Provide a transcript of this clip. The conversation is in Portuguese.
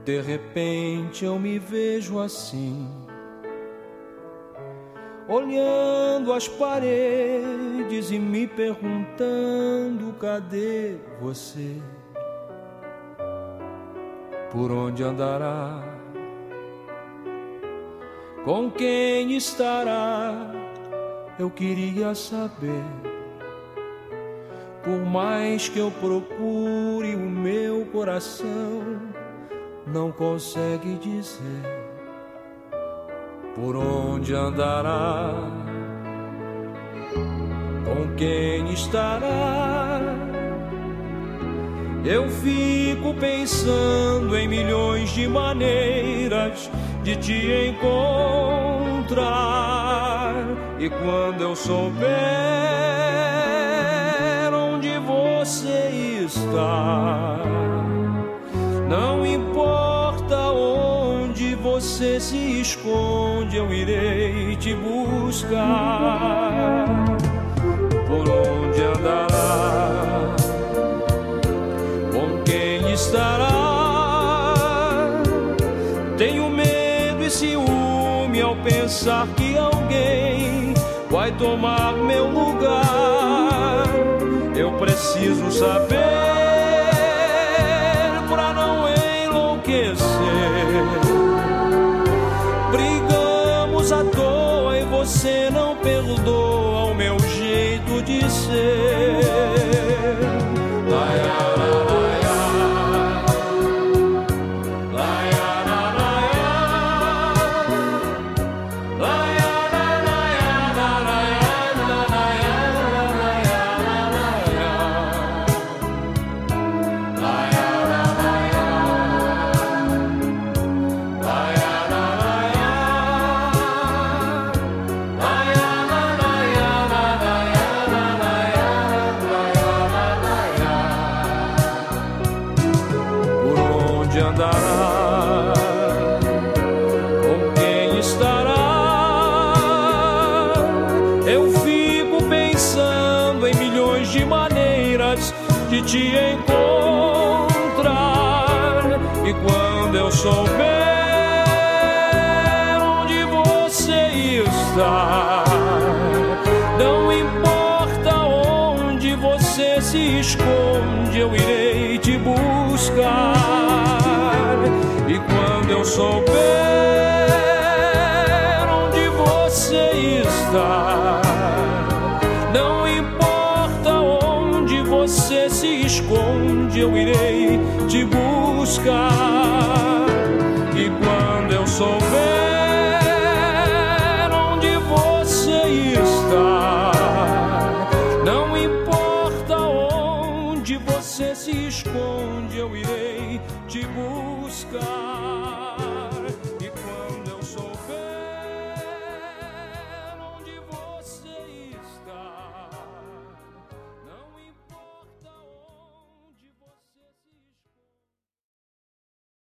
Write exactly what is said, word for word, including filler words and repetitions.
De repente eu me vejo assim, olhando as paredes e me perguntando: cadê você? Por onde andará? Com quem estará? Eu queria saber. Por mais que eu procure, o meu coração não consegue dizer por onde andará, com quem estará. Eu fico pensando em milhões de maneiras de te encontrar, e quando eu souber onde você está, não importa onde você se esconde, eu irei te buscar. Por onde andará? Com quem estará? Tenho medo e ciúme ao pensar que alguém vai tomar meu lugar. Eu preciso saber pra não enlouquecer. Brigamos à toa e você não perdoa o meu jeito de ser. Lai, lai, andará? Com quem estará? Eu fico pensando em milhões de maneiras de te encontrar, e quando eu souber onde você está, não importa onde você se esconde, eu irei te buscar. E quando eu souber onde você está, não importa onde você se esconde, eu irei te buscar.